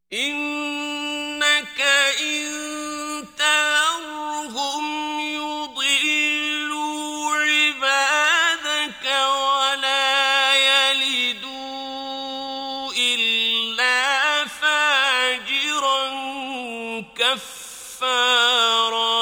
إنك إن تذرهم يضلوا عبادك ولا يلدوا إلا فاجرا كفارا.